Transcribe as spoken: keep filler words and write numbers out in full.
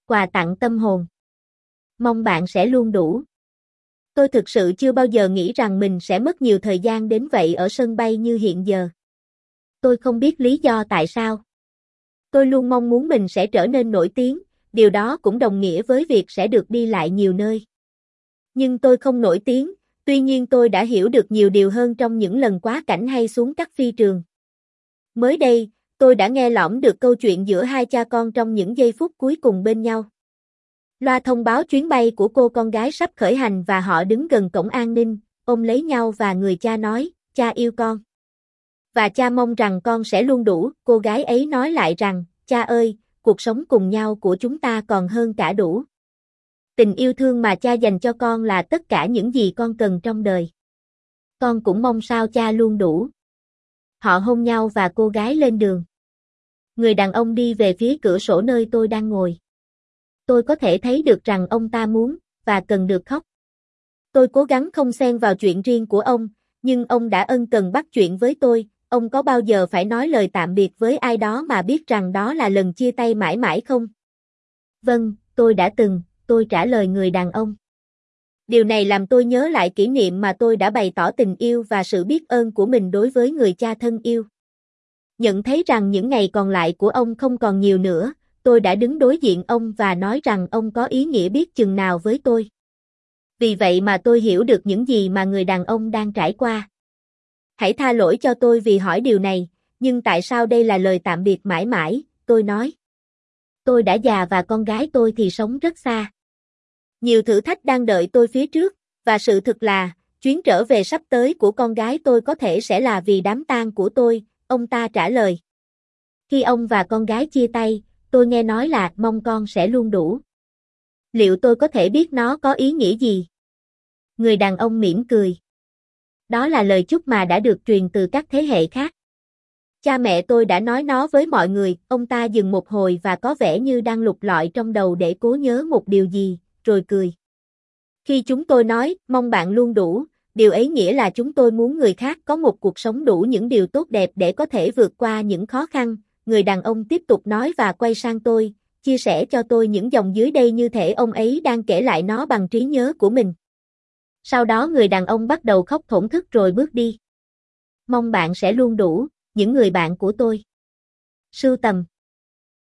quà tặng tâm hồn. Mong bạn sẽ luôn đủ. Tôi thực sự chưa bao giờ nghĩ rằng mình sẽ mất nhiều thời gian đến vậy ở sân bay như hiện giờ. Tôi không biết lý do tại sao. Tôi luôn mong muốn mình sẽ trở nên nổi tiếng, điều đó cũng đồng nghĩa với việc sẽ được đi lại nhiều nơi. Nhưng tôi không nổi tiếng, tuy nhiên tôi đã hiểu được nhiều điều hơn trong những lần quá cảnh hay xuống các phi trường. Mới đây, tôi đã nghe lỏm được câu chuyện giữa hai cha con trong những giây phút cuối cùng bên nhau. Loa thông báo chuyến bay của cô con gái sắp khởi hành và họ đứng gần cổng an ninh, ôm lấy nhau và người cha nói, cha yêu con. Và cha mong rằng con sẽ luôn đủ, cô gái ấy nói lại rằng, cha ơi, cuộc sống cùng nhau của chúng ta còn hơn cả đủ. Tình yêu thương mà cha dành cho con là tất cả những gì con cần trong đời. Con cũng mong sao cha luôn đủ. Họ hôn nhau và cô gái lên đường. Người đàn ông đi về phía cửa sổ nơi tôi đang ngồi. Tôi có thể thấy được rằng ông ta muốn, và cần được khóc. Tôi cố gắng không xen vào chuyện riêng của ông, nhưng ông đã ân cần bắt chuyện với tôi. Ông có bao giờ phải nói lời tạm biệt với ai đó mà biết rằng đó là lần chia tay mãi mãi không? Vâng, tôi đã từng, tôi trả lời người đàn ông. Điều này làm tôi nhớ lại kỷ niệm mà tôi đã bày tỏ tình yêu và sự biết ơn của mình đối với người cha thân yêu. Nhận thấy rằng những ngày còn lại của ông không còn nhiều nữa, tôi đã đứng đối diện ông và nói rằng ông có ý nghĩa biết chừng nào với tôi. Vì vậy mà tôi hiểu được những gì mà người đàn ông đang trải qua. Hãy tha lỗi cho tôi vì hỏi điều này, nhưng tại sao đây là lời tạm biệt mãi mãi, tôi nói. Tôi đã già và con gái tôi thì sống rất xa. Nhiều thử thách đang đợi tôi phía trước, và sự thực là, chuyến trở về sắp tới của con gái tôi có thể sẽ là vì đám tang của tôi, ông ta trả lời. Khi ông và con gái chia tay, tôi nghe nói là mong con sẽ luôn đủ. Liệu tôi có thể biết nó có ý nghĩa gì? Người đàn ông mỉm cười. Đó là lời chúc mà đã được truyền từ các thế hệ khác. Cha mẹ tôi đã nói nó với mọi người, ông ta dừng một hồi và có vẻ như đang lục lọi trong đầu để cố nhớ một điều gì, rồi cười. Khi chúng tôi nói, mong bạn luôn đủ, điều ấy nghĩa là chúng tôi muốn người khác có một cuộc sống đủ những điều tốt đẹp để có thể vượt qua những khó khăn. Người đàn ông tiếp tục nói và quay sang tôi, chia sẻ cho tôi những dòng dưới đây như thể ông ấy đang kể lại nó bằng trí nhớ của mình. Sau đó người đàn ông bắt đầu khóc thổn thức rồi bước đi. Mong bạn sẽ luôn đủ, những người bạn của tôi. Sưu tầm